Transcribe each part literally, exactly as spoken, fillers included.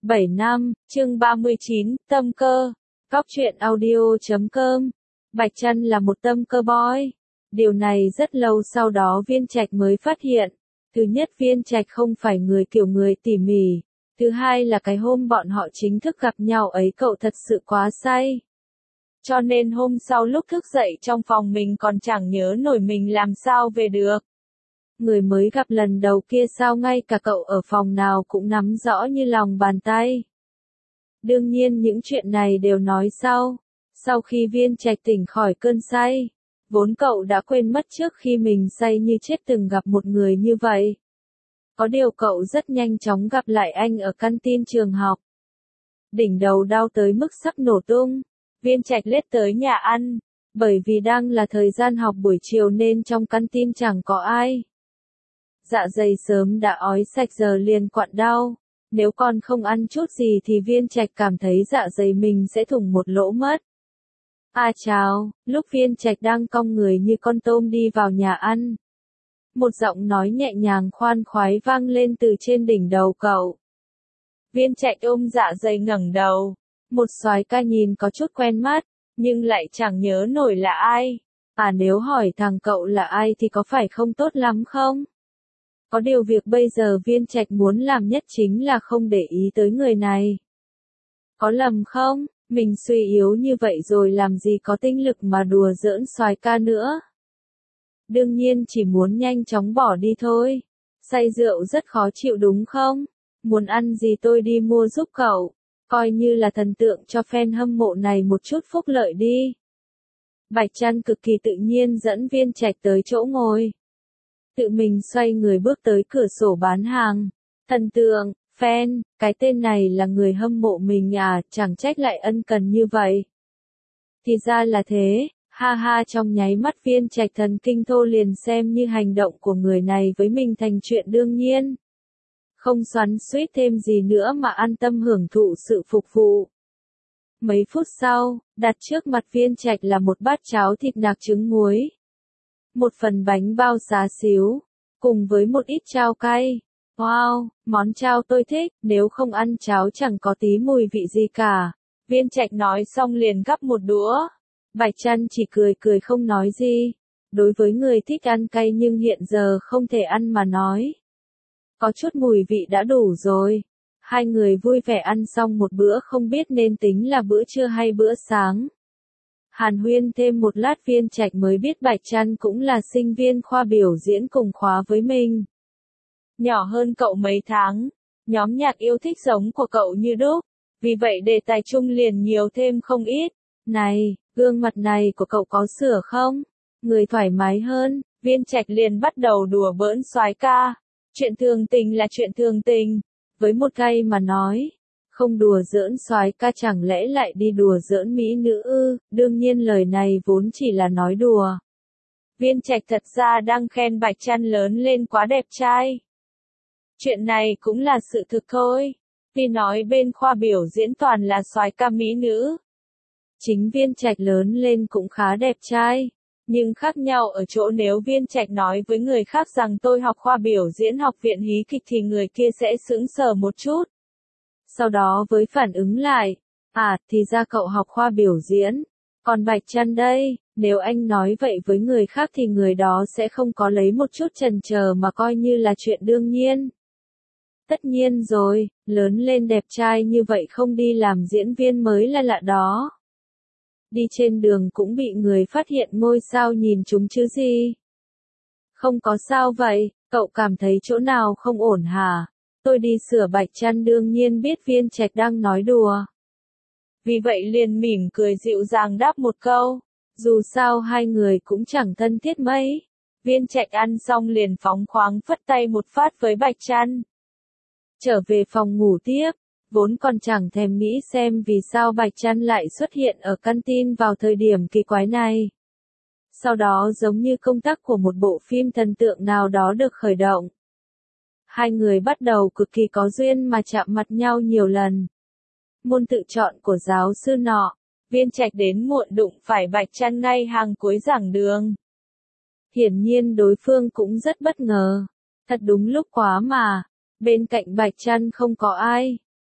bảy năm, chương ba mươi chín, tâm cơ. Cóc truyện audio chấm com. Bạch Trăn là một tâm cơ boy. Điều này rất lâu sau đó Viên Trạch mới phát hiện. Thứ nhất, Viên Trạch không phải người kiểu người tỉ mỉ. Thứ hai là cái hôm bọn họ chính thức gặp nhau ấy cậu thật sự quá say. Cho nên hôm sau lúc thức dậy trong phòng mình còn chẳng nhớ nổi mình làm sao về được. Người mới gặp lần đầu kia sao ngay cả cậu ở phòng nào cũng nắm rõ như lòng bàn tay. Đương nhiên những chuyện này đều nói sau. Sau khi Viên Trạch tỉnh khỏi cơn say, vốn cậu đã quên mất trước khi mình say như chết từng gặp một người như vậy. Có điều cậu rất nhanh chóng gặp lại anh ở căn tin trường học. Đỉnh đầu đau tới mức sắp nổ tung. Viên Trạch lết tới nhà ăn, bởi vì đang là thời gian học buổi chiều nên trong căn tin chẳng có ai. Dạ dày sớm đã ói sạch giờ liền quặn đau, nếu còn không ăn chút gì thì Viên Trạch cảm thấy dạ dày mình sẽ thủng một lỗ mất. À chào, lúc Viên Trạch đang cong người như con tôm đi vào nhà ăn. Một giọng nói nhẹ nhàng khoan khoái vang lên từ trên đỉnh đầu cậu. Viên Trạch ôm dạ dày ngẩng đầu. Một soái ca nhìn có chút quen mắt, nhưng lại chẳng nhớ nổi là ai. À nếu hỏi thằng cậu là ai thì có phải không tốt lắm không? Có điều việc bây giờ Viên Trạch muốn làm nhất chính là không để ý tới người này. Có lầm không? Mình suy yếu như vậy rồi làm gì có tinh lực mà đùa giỡn soái ca nữa. Đương nhiên chỉ muốn nhanh chóng bỏ đi thôi. Say rượu rất khó chịu đúng không? Muốn ăn gì tôi đi mua giúp cậu. Coi như là thần tượng cho fan hâm mộ này một chút phúc lợi đi. Bạch Trăn cực kỳ tự nhiên dẫn Viên Trạch tới chỗ ngồi. Tự mình xoay người bước tới cửa sổ bán hàng. Thần tượng, fan, cái tên này là người hâm mộ mình à, chẳng trách lại ân cần như vậy. Thì ra là thế, ha ha, trong nháy mắt Viên Trạch thần kinh thô liền xem như hành động của người này với mình thành chuyện đương nhiên. Không xoắn xuýt thêm gì nữa mà an tâm hưởng thụ sự phục vụ. Mấy phút sau, đặt trước mặt Viên Trạch là một bát cháo thịt nạc trứng muối. Một phần bánh bao xá xíu, cùng với một ít chao cay. Wow, món chao tôi thích, nếu không ăn cháo chẳng có tí mùi vị gì cả. Viên Trạch nói xong liền gắp một đũa. Bạch Trăn chỉ cười cười không nói gì. Đối với người thích ăn cay nhưng hiện giờ không thể ăn mà nói. Có chút mùi vị đã đủ rồi. Hai người vui vẻ ăn xong một bữa không biết nên tính là bữa trưa hay bữa sáng. Hàn huyên thêm một lát Viên Trạch mới biết Bạch Trăn cũng là sinh viên khoa biểu diễn cùng khóa với mình. Nhỏ hơn cậu mấy tháng, nhóm nhạc yêu thích giống của cậu như đúc, vì vậy đề tài chung liền nhiều thêm không ít. Này, gương mặt này của cậu có sửa không? Người thoải mái hơn, Viên Trạch liền bắt đầu đùa bỡn soái ca. Chuyện thường tình là chuyện thường tình, với một gay mà nói, không đùa giỡn soái ca chẳng lẽ lại đi đùa giỡn mỹ nữ ư? Đương nhiên lời này vốn chỉ là nói đùa. Viên Trạch thật ra đang khen Bạch Trăn lớn lên quá đẹp trai. Chuyện này cũng là sự thực thôi, vì nói bên khoa biểu diễn toàn là soái ca mỹ nữ. Chính Viên Trạch lớn lên cũng khá đẹp trai. Nhưng khác nhau ở chỗ nếu Viên Trạch nói với người khác rằng tôi học khoa biểu diễn học viện hí kịch thì người kia sẽ sững sờ một chút. Sau đó với phản ứng lại, à, thì ra cậu học khoa biểu diễn. Còn Bạch Trăn đây, nếu anh nói vậy với người khác thì người đó sẽ không có lấy một chút chần chờ mà coi như là chuyện đương nhiên. Tất nhiên rồi, lớn lên đẹp trai như vậy không đi làm diễn viên mới là lạ đó. Đi trên đường cũng bị người phát hiện ngôi sao nhìn chúng chứ gì. Không có sao vậy, cậu cảm thấy chỗ nào không ổn hả? Tôi đi sửa. Bạch Trăn đương nhiên biết Viên Trạch đang nói đùa. Vì vậy liền mỉm cười dịu dàng đáp một câu. Dù sao hai người cũng chẳng thân thiết mấy. Viên Trạch ăn xong liền phóng khoáng phất tay một phát với Bạch Trăn. Trở về phòng ngủ tiếp. Vốn còn chẳng thèm nghĩ xem vì sao Bạch Trăn lại xuất hiện ở căn tin vào thời điểm kỳ quái này. Sau đó giống như công tắc của một bộ phim thần tượng nào đó được khởi động. Hai người bắt đầu cực kỳ có duyên mà chạm mặt nhau nhiều lần. Môn tự chọn của giáo sư nọ, Viên Trạch đến muộn đụng phải Bạch Trăn ngay hàng cuối giảng đường. Hiển nhiên đối phương cũng rất bất ngờ. Thật đúng lúc quá mà, bên cạnh Bạch Trăn không có ai.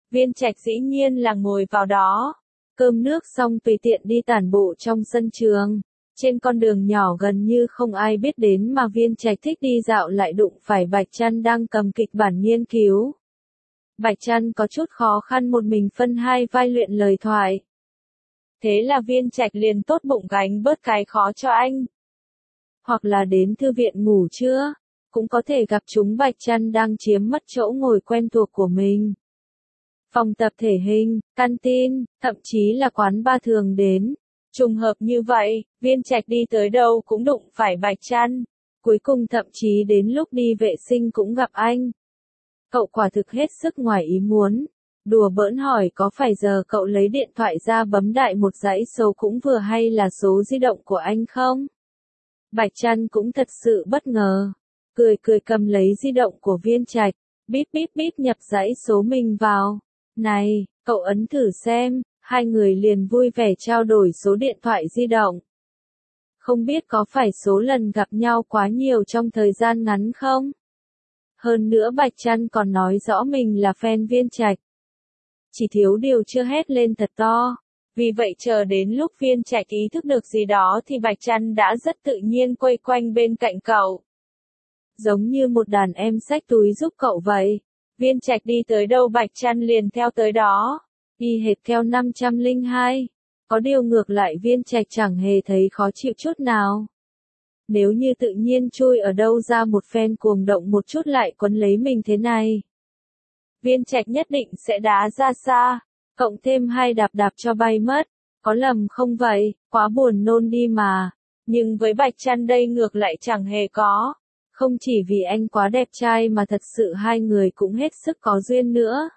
Viên Trạch dĩ nhiên là ngồi vào đó. Cơm nước xong tùy tiện đi tản bộ trong sân trường. Trên con đường nhỏ gần như không ai biết đến mà Viên Trạch thích đi dạo lại đụng phải Bạch Trăn đang cầm kịch bản nghiên cứu. Bạch Trăn có chút khó khăn một mình phân hai vai luyện lời thoại. Thế là Viên Trạch liền tốt bụng gánh bớt cái khó cho anh. Hoặc là đến thư viện ngủ trưa, cũng có thể gặp chúng Bạch Trăn đang chiếm mất chỗ ngồi quen thuộc của mình. Phòng tập thể hình, canteen, thậm chí là quán bar thường đến. Trùng hợp như vậy, Viên Trạch đi tới đâu cũng đụng phải Bạch Trăn. Cuối cùng thậm chí đến lúc đi vệ sinh cũng gặp anh. Cậu quả thực hết sức ngoài ý muốn. Đùa bỡn hỏi có phải giờ cậu lấy điện thoại ra bấm đại một dãy số cũng vừa hay là số di động của anh không? Bạch Trăn cũng thật sự bất ngờ. Cười cười cầm lấy di động của Viên Trạch. Bíp bíp bíp nhập dãy số mình vào. Này, cậu ấn thử xem. Hai người liền vui vẻ trao đổi số điện thoại di động. Không biết có phải số lần gặp nhau quá nhiều trong thời gian ngắn không? Hơn nữa Bạch Trăn còn nói rõ mình là fan Viên Trạch. Chỉ thiếu điều chưa hét lên thật to. Vì vậy chờ đến lúc Viên Trạch ý thức được gì đó thì Bạch Trăn đã rất tự nhiên quây quanh bên cạnh cậu. Giống như một đàn em xách túi giúp cậu vậy. Viên Trạch đi tới đâu Bạch Trăn liền theo tới đó. Y hệt theo năm trăm lẻ hai. Có điều ngược lại Viên Trạch chẳng hề thấy khó chịu chút nào. Nếu như tự nhiên chui ở đâu ra một fan cuồng động một chút lại quấn lấy mình thế này. Viên Trạch nhất định sẽ đá ra xa, cộng thêm hai đạp đạp cho bay mất. Có lầm không vậy, quá buồn nôn đi mà. Nhưng với Bạch Trăn đây ngược lại chẳng hề có. Không chỉ vì anh quá đẹp trai mà thật sự hai người cũng hết sức có duyên nữa.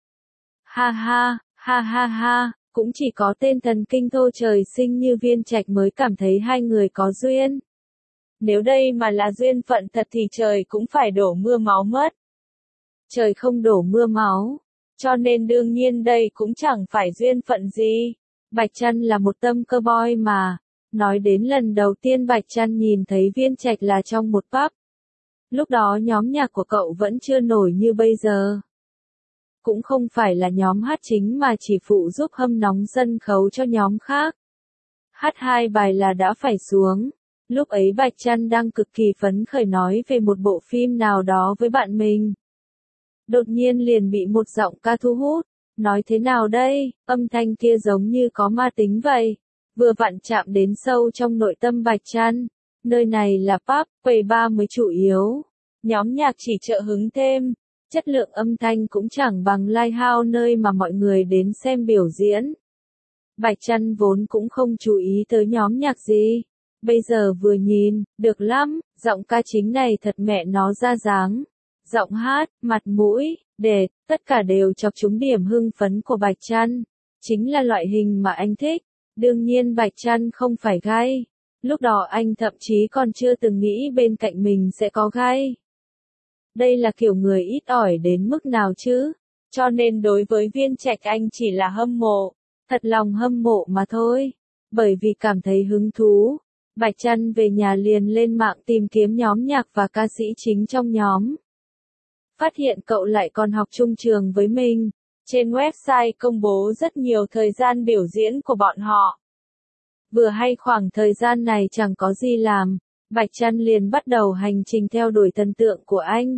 Ha ha, ha ha ha, cũng chỉ có tên thần kinh thô trời sinh như Viên Trạch mới cảm thấy hai người có duyên. Nếu đây mà là duyên phận thật thì trời cũng phải đổ mưa máu mất. Trời không đổ mưa máu, cho nên đương nhiên đây cũng chẳng phải duyên phận gì. Bạch Trăn là một tâm cơ boy mà. Nói đến lần đầu tiên Bạch Trăn nhìn thấy Viên Trạch là trong một pub. Lúc đó nhóm nhạc của cậu vẫn chưa nổi như bây giờ. Cũng không phải là nhóm hát chính mà chỉ phụ giúp hâm nóng sân khấu cho nhóm khác. Hát hai bài là đã phải xuống. Lúc ấy Bạch Trăn đang cực kỳ phấn khởi nói về một bộ phim nào đó với bạn mình. Đột nhiên liền bị một giọng ca thu hút. Nói thế nào đây, âm thanh kia giống như có ma tính vậy. Vừa vặn chạm đến sâu trong nội tâm Bạch Trăn. Nơi này là pub, quầy bar mới chủ yếu. Nhóm nhạc chỉ trợ hứng thêm. Chất lượng âm thanh cũng chẳng bằng Lighthouse nơi mà mọi người đến xem biểu diễn. Bạch Trăn vốn cũng không chú ý tới nhóm nhạc gì. Bây giờ vừa nhìn, được lắm, giọng ca chính này thật mẹ nó ra dáng. Giọng hát, mặt mũi, đệt, tất cả đều chọc trúng điểm hưng phấn của Bạch Trăn. Chính là loại hình mà anh thích. Đương nhiên Bạch Trăn không phải gay. Lúc đó anh thậm chí còn chưa từng nghĩ bên cạnh mình sẽ có gay. Đây là kiểu người ít ỏi đến mức nào chứ? Cho nên đối với Viên Trạch anh chỉ là hâm mộ. Thật lòng hâm mộ mà thôi. Bởi vì cảm thấy hứng thú. Bạch Trăn về nhà liền lên mạng tìm kiếm nhóm nhạc và ca sĩ chính trong nhóm. Phát hiện cậu lại còn học chung trường với mình. Trên website công bố rất nhiều thời gian biểu diễn của bọn họ. Vừa hay khoảng thời gian này chẳng có gì làm, Bạch Trăn liền bắt đầu hành trình theo đuổi thần tượng của anh.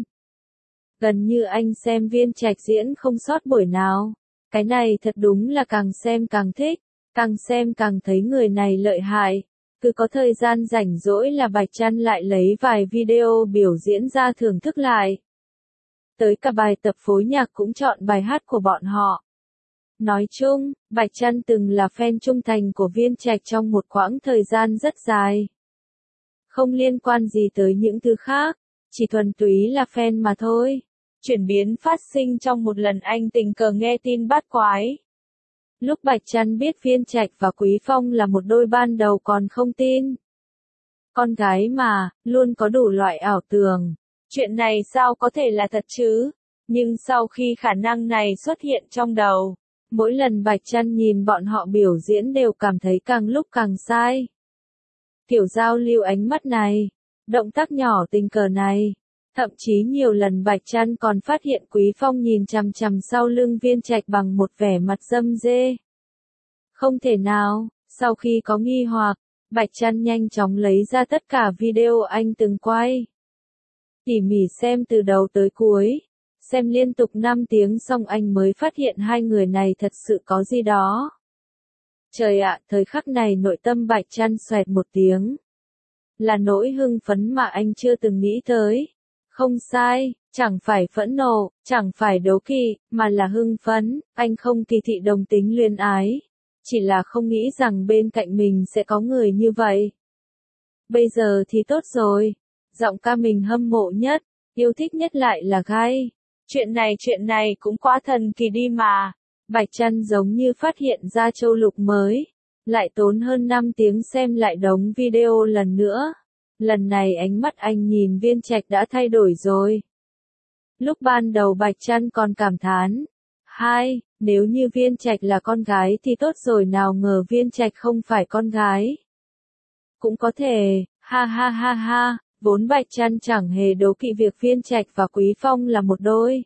Gần như anh xem Viên Trạch diễn không sót buổi nào. Cái này thật đúng là càng xem càng thích, càng xem càng thấy người này lợi hại. Cứ có thời gian rảnh rỗi là Bạch Trăn lại lấy vài video biểu diễn ra thưởng thức lại. Tới cả bài tập phối nhạc cũng chọn bài hát của bọn họ. Nói chung, Bạch Trăn từng là fan trung thành của Viên Trạch trong một quãng thời gian rất dài. Không liên quan gì tới những thứ khác, chỉ thuần túy là fan mà thôi. Chuyển biến phát sinh trong một lần anh tình cờ nghe tin bắt quái. Lúc Bạch Trăn biết Viên Trạch và Quý Phong là một đôi ban đầu còn không tin. Con gái mà, luôn có đủ loại ảo tưởng. Chuyện này sao có thể là thật chứ? Nhưng sau khi khả năng này xuất hiện trong đầu, mỗi lần Bạch Trăn nhìn bọn họ biểu diễn đều cảm thấy càng lúc càng sai. Kiểu giao lưu ánh mắt này, động tác nhỏ tình cờ này, Thậm chí nhiều lần Bạch Trăn còn phát hiện Quý Phong nhìn chằm chằm sau lưng Viên Trạch bằng một vẻ mặt dâm dê. Không thể nào, sau khi có nghi hoặc, Bạch Trăn nhanh chóng lấy ra tất cả video anh từng quay. Tỉ mỉ xem từ đầu tới cuối, xem liên tục năm tiếng xong anh mới phát hiện hai người này thật sự có gì đó. Trời ạ, thời khắc này nội tâm Bạch Trăn xoẹt một tiếng. Là nỗi hưng phấn mà anh chưa từng nghĩ tới. Không sai, chẳng phải phẫn nộ, chẳng phải đố kỵ, mà là hưng phấn, anh không kỳ thị đồng tính luyến ái. Chỉ là không nghĩ rằng bên cạnh mình sẽ có người như vậy. Bây giờ thì tốt rồi, giọng ca mình hâm mộ nhất, yêu thích nhất lại là Gai. Chuyện này chuyện này cũng quá thần kỳ đi mà. Bạch Trăn giống như phát hiện ra châu lục mới, lại tốn hơn năm tiếng xem lại đống video lần nữa. Lần này ánh mắt anh nhìn Viên Trạch đã thay đổi rồi. Lúc ban đầu Bạch Trăn còn cảm thán, hai, nếu như Viên Trạch là con gái thì tốt rồi, nào ngờ Viên Trạch không phải con gái. Cũng có thể, ha ha ha ha, vốn Bạch Trăn chẳng hề đố kỵ việc Viên Trạch và Quý Phong là một đôi.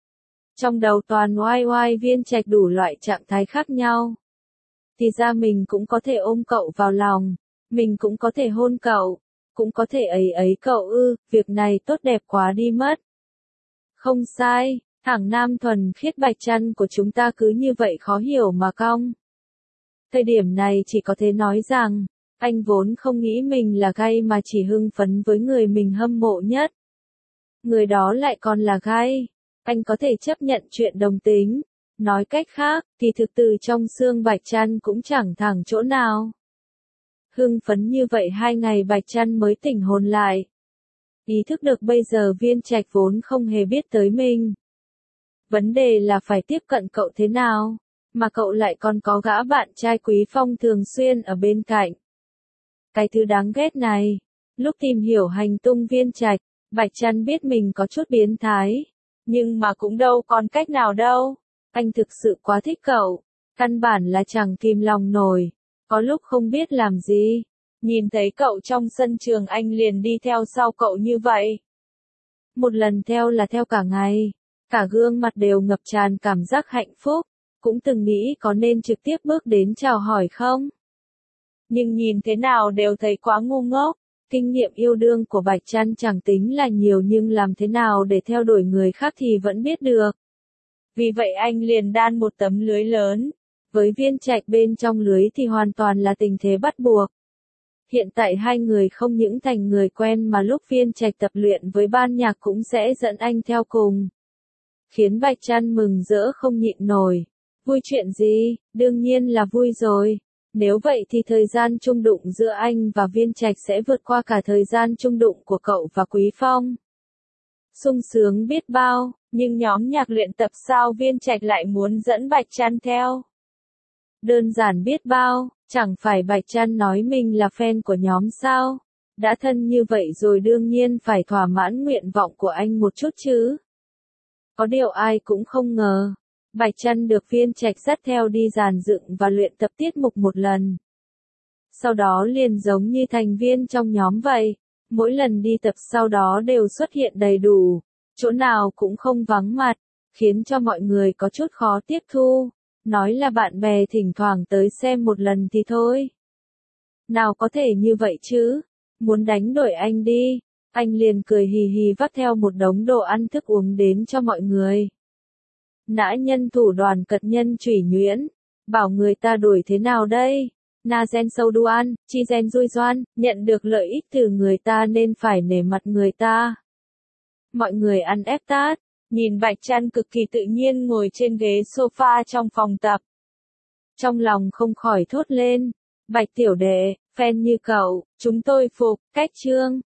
Trong đầu toàn oai oai Viên Trạch đủ loại trạng thái khác nhau. Thì ra mình cũng có thể ôm cậu vào lòng, mình cũng có thể hôn cậu, cũng có thể ấy ấy cậu ư, việc này tốt đẹp quá đi mất. Không sai, thằng nam thuần khiết Bạch Trăn của chúng ta cứ như vậy khó hiểu mà cong. Thời điểm này chỉ có thể nói rằng, anh vốn không nghĩ mình là gay mà chỉ hưng phấn với người mình hâm mộ nhất. Người đó lại còn là gay. Anh có thể chấp nhận chuyện đồng tính. Nói cách khác, thì thực từ trong xương Bạch Trăn cũng chẳng thẳng chỗ nào. Hưng phấn như vậy hai ngày Bạch Trăn mới tỉnh hồn lại. Ý thức được bây giờ Viên Trạch vốn không hề biết tới mình. Vấn đề là phải tiếp cận cậu thế nào, mà cậu lại còn có gã bạn trai Quý Phong thường xuyên ở bên cạnh. Cái thứ đáng ghét này, lúc tìm hiểu hành tung Viên Trạch, Bạch Trăn biết mình có chút biến thái, nhưng mà cũng đâu còn cách nào đâu. Anh thực sự quá thích cậu, căn bản là chẳng kìm lòng nổi, có lúc không biết làm gì. Nhìn thấy cậu trong sân trường anh liền đi theo sau cậu như vậy. Một lần theo là theo cả ngày, cả gương mặt đều ngập tràn cảm giác hạnh phúc, cũng từng nghĩ có nên trực tiếp bước đến chào hỏi không. Nhưng nhìn thế nào đều thấy quá ngu ngốc, kinh nghiệm yêu đương của Bạch Trăn chẳng tính là nhiều nhưng làm thế nào để theo đuổi người khác thì vẫn biết được. Vì vậy anh liền đan một tấm lưới lớn, với Viên Trạch bên trong lưới thì hoàn toàn là tình thế bắt buộc. Hiện tại hai người không những thành người quen mà lúc Viên Trạch tập luyện với ban nhạc cũng sẽ dẫn anh theo cùng. Khiến Bạch Trăn mừng rỡ không nhịn nổi. Vui chuyện gì? Đương nhiên là vui rồi. Nếu vậy thì thời gian chung đụng giữa anh và Viên Trạch sẽ vượt qua cả thời gian chung đụng của cậu và Quý Phong. Sung sướng biết bao, nhưng nhóm nhạc luyện tập sao Viên Trạch lại muốn dẫn Bạch Trăn theo? Đơn giản biết bao, chẳng phải Bạch Trăn nói mình là fan của nhóm sao? Đã thân như vậy rồi đương nhiên phải thỏa mãn nguyện vọng của anh một chút chứ. Có điều ai cũng không ngờ, Bạch Trăn được Viên Trạch dắt theo đi dàn dựng và luyện tập tiết mục một lần. Sau đó liền giống như thành viên trong nhóm vậy, mỗi lần đi tập sau đó đều xuất hiện đầy đủ, chỗ nào cũng không vắng mặt, khiến cho mọi người có chút khó tiếp thu. Nói là bạn bè thỉnh thoảng tới xem một lần thì thôi. Nào có thể như vậy chứ, muốn đánh đuổi anh đi, anh liền cười hì hì vắt theo một đống đồ ăn thức uống đến cho mọi người. Nã nhân thủ đoàn cật nhân chủy nhuyễn, bảo người ta đuổi thế nào đây? Na gen sâu đoan, chi gen rui doan, nhận được lợi ích từ người ta nên phải nể mặt người ta. Mọi người ăn ép tát, nhìn Bạch Trăn cực kỳ tự nhiên ngồi trên ghế sofa trong phòng tập. Trong lòng không khỏi thốt lên, Bạch tiểu đệ, fan như cậu, chúng tôi phục, cách chương.